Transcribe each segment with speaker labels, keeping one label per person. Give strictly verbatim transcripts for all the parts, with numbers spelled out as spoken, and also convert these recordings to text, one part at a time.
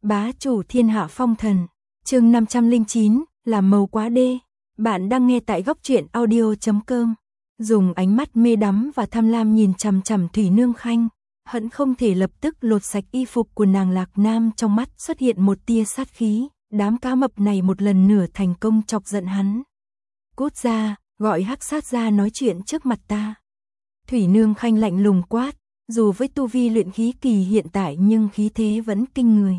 Speaker 1: Bá chủ thiên hạ phong thần, chương năm trăm lẻ chín, làm màu quá đê. Bạn đang nghe tại góc truyện audio chấm com. Dùng ánh mắt mê đắm và tham lam nhìn chằm chằm Thủy Nương Khanh, hận không thể lập tức lột sạch y phục của nàng Lạc Nam. Trong mắt xuất hiện một tia sát khí, đám cá mập này một lần nữa thành công chọc giận hắn. Cút ra, gọi Hắc Sát ra nói chuyện trước mặt ta. Thủy Nương Khanh lạnh lùng quát, dù với tu vi luyện khí kỳ hiện tại nhưng khí thế vẫn kinh người.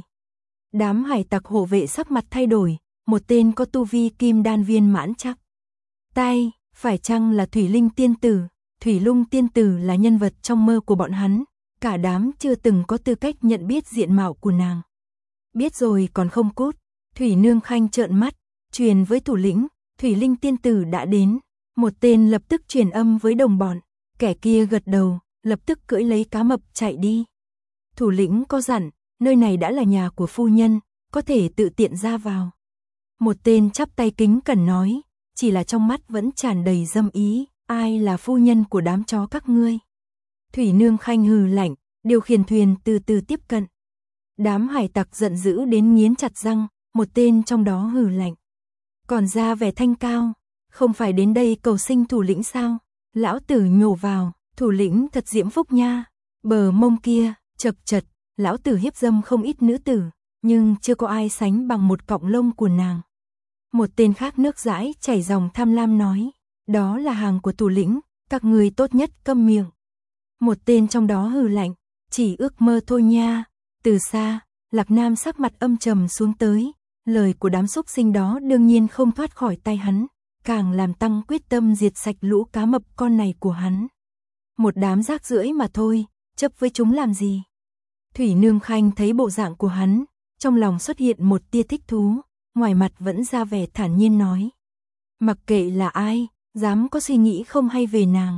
Speaker 1: Đám hải tặc hộ vệ sắc mặt thay đổi, một tên có tu vi kim đan viên mãn chắc. Tai, phải chăng là Thủy Linh tiên tử? Thủy Lung tiên tử là nhân vật trong mơ của bọn hắn, cả đám chưa từng có tư cách nhận biết diện mạo của nàng. Biết rồi còn không cút. Thủy Nương Khanh trợn mắt, truyền với thủ lĩnh, Thủy Linh tiên tử đã đến. Một tên lập tức truyền âm với đồng bọn, kẻ kia gật đầu, lập tức cưỡi lấy cá mập chạy đi. Thủ lĩnh có dặn, nơi này đã là nhà của phu nhân, có thể tự tiện ra vào. Một tên chắp tay kính cẩn nói, chỉ là trong mắt vẫn tràn đầy dâm ý, ai là phu nhân của đám chó các ngươi? Thủy Nương Khanh hừ lạnh, điều khiển thuyền từ từ tiếp cận. Đám hải tặc giận dữ đến nghiến chặt răng, một tên trong đó hừ lạnh. Còn ra vẻ thanh cao, không phải đến đây cầu sinh thủ lĩnh sao? Lão tử nhổ vào, thủ lĩnh thật diễm phúc nha. Bờ mông kia, chật chật, lão tử hiếp dâm không ít nữ tử, nhưng chưa có ai sánh bằng một cọng lông của nàng. Một tên khác nước dãi chảy dòng tham lam nói, đó là hàng của thủ lĩnh, các người tốt nhất câm miệng. Một tên trong đó hừ lạnh, chỉ ước mơ thôi nha. Từ xa, Lạc Nam sắc mặt âm trầm xuống tới, lời của đám súc sinh đó đương nhiên không thoát khỏi tay hắn, càng làm tăng quyết tâm diệt sạch lũ cá mập con này của hắn. Một đám rác rưởi mà thôi, chấp với chúng làm gì? Thủy Nương Khanh thấy bộ dạng của hắn, trong lòng xuất hiện một tia thích thú, ngoài mặt vẫn ra vẻ thản nhiên nói. Mặc kệ là ai, dám có suy nghĩ không hay về nàng.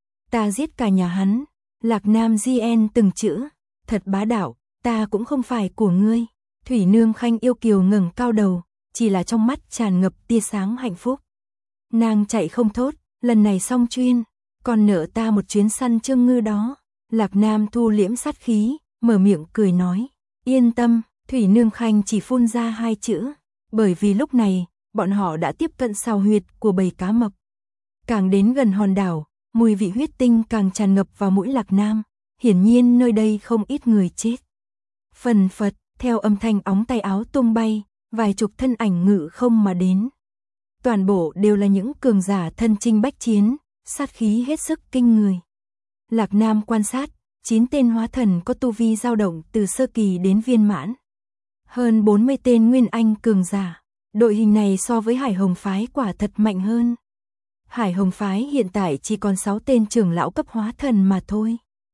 Speaker 1: Ta giết cả nhà hắn. Lạc Nam gn từng chữ, thật bá đạo, ta cũng không phải của ngươi. Thủy Nương Khanh yêu kiều ngẩng cao đầu, chỉ là trong mắt tràn ngập tia sáng hạnh phúc. Nàng chạy không thốt, lần này xong chuyên, còn nợ ta một chuyến săn trương ngư đó. Lạc Nam thu liễm sát khí, mở miệng cười nói, yên tâm. Thủy Nương Khanh chỉ phun ra hai chữ, bởi vì lúc này, bọn họ đã tiếp cận sào huyệt của bầy cá mập. Càng đến gần hòn đảo, mùi vị huyết tinh càng tràn ngập vào mũi Lạc Nam, hiển nhiên nơi đây không ít người chết. Phần phật, theo âm thanh óng tay áo tung bay, vài chục thân ảnh ngự không mà đến. Toàn bộ đều là những cường giả thân chinh bách chiến, sát khí hết sức kinh người. Lạc Nam quan sát, chín tên hóa thần có tu vi dao động từ sơ kỳ đến viên mãn. Hơn bốn mươi tên nguyên anh cường giả, đội hình này so với Hải Hồng Phái quả thật mạnh hơn. Hải Hồng Phái hiện tại chỉ còn sáu tên trưởng lão cấp hóa thần mà thôi.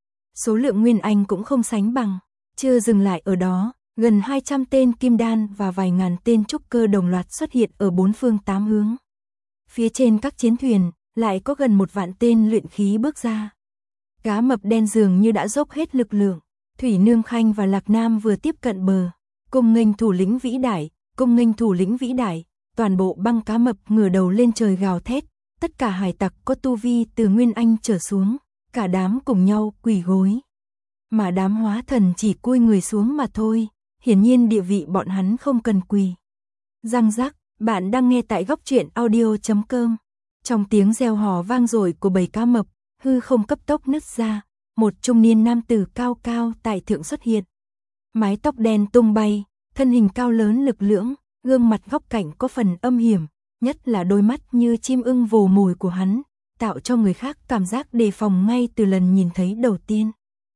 Speaker 1: Số lượng nguyên anh cũng không sánh bằng, chưa dừng lại ở đó, gần hai trăm tên kim đan và vài ngàn tên trúc cơ đồng loạt xuất hiện ở bốn phương tám hướng. Phía trên các chiến thuyền, lại có gần một vạn tên luyện khí bước ra. Cá mập đen dường như đã dốc hết lực lượng. Thủy Nương Khanh và Lạc Nam vừa tiếp cận bờ, cùng nghênh thủ lĩnh vĩ đại, cùng nghênh thủ lĩnh vĩ đại, toàn bộ băng cá mập ngửa đầu lên trời gào thét, tất cả hải tặc có tu vi từ nguyên anh trở xuống, cả đám cùng nhau quỳ gối. Mà đám hóa thần chỉ cúi người xuống mà thôi, hiển nhiên địa vị bọn hắn không cần quỳ. Răng rắc, bạn đang nghe tại góc truyện audio chấm com. Trong tiếng reo hò vang dội của bầy cá mập, hư không cấp tốc nứt ra, một trung niên nam tử cao cao tại thượng xuất hiện. Mái tóc đen tung bay, thân hình cao lớn lực lưỡng, gương mặt góc cạnh có phần âm hiểm, nhất là đôi mắt như chim ưng vồ mồi của hắn, tạo cho người khác cảm giác đề phòng ngay từ lần nhìn thấy đầu tiên.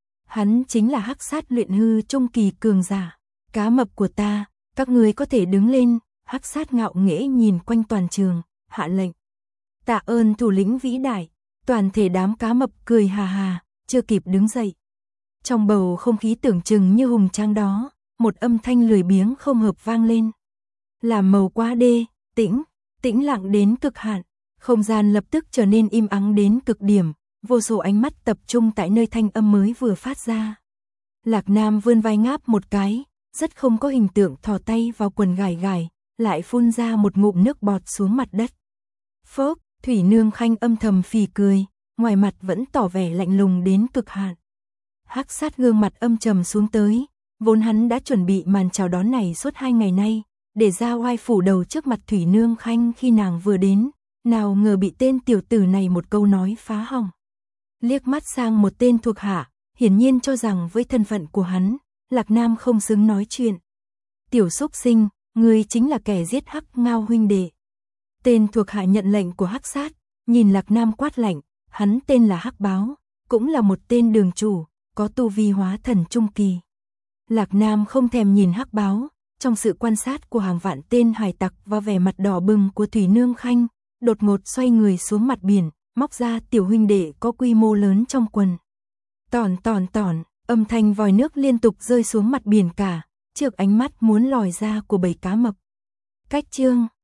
Speaker 1: Hắn chính là Hắc Sát luyện hư trung kỳ cường giả. Cá mập của ta, các người có thể đứng lên. Hắc Sát ngạo nghễ nhìn quanh toàn trường, hạ lệnh. Tạ ơn thủ lĩnh vĩ đại. Toàn thể đám cá mập cười hà hà, chưa kịp đứng dậy. Trong bầu không khí tưởng chừng như hùng tráng đó, một âm thanh lười biếng không hợp vang lên. Làm màu quá đê, tĩnh, tĩnh lặng đến cực hạn, không gian lập tức trở nên im ắng đến cực điểm, vô số ánh mắt tập trung tại nơi thanh âm mới vừa phát ra. Lạc Nam vươn vai ngáp một cái, rất không có hình tượng thò tay vào quần gài gài, lại phun ra một ngụm nước bọt xuống mặt đất. Phốc, Thủy Nương Khanh âm thầm phì cười, ngoài mặt vẫn tỏ vẻ lạnh lùng đến cực hạn. Hắc Sát gương mặt âm trầm xuống tới, Vốn hắn đã chuẩn bị màn chào đón này suốt hai ngày nay, để ra oai phủ đầu trước mặt Thủy Nương Khanh khi nàng vừa đến, nào ngờ bị tên tiểu tử này một câu nói phá hỏng. Liếc mắt sang một tên thuộc hạ, hiển nhiên cho rằng với thân phận của hắn, Lạc Nam không xứng nói chuyện. Tiểu súc sinh, ngươi chính là kẻ giết Hắc Ngao huynh đệ. Tên thuộc hạ nhận lệnh của Hắc Sát, nhìn Lạc Nam quát lạnh, hắn tên là Hắc Báo, cũng là một tên đường chủ, có tu vi hóa thần trung kỳ. Lạc Nam không thèm nhìn Hắc Báo, trong sự quan sát của hàng vạn tên hải tặc và vẻ mặt đỏ bừng của Thủy Nương Khanh, đột ngột xoay người xuống mặt biển, móc ra tiểu huynh đệ có quy mô lớn trong quần. Tòn tòn tòn, âm thanh vòi nước liên tục rơi xuống mặt biển cả, trước ánh mắt muốn lòi ra của bầy cá mập. Cách chương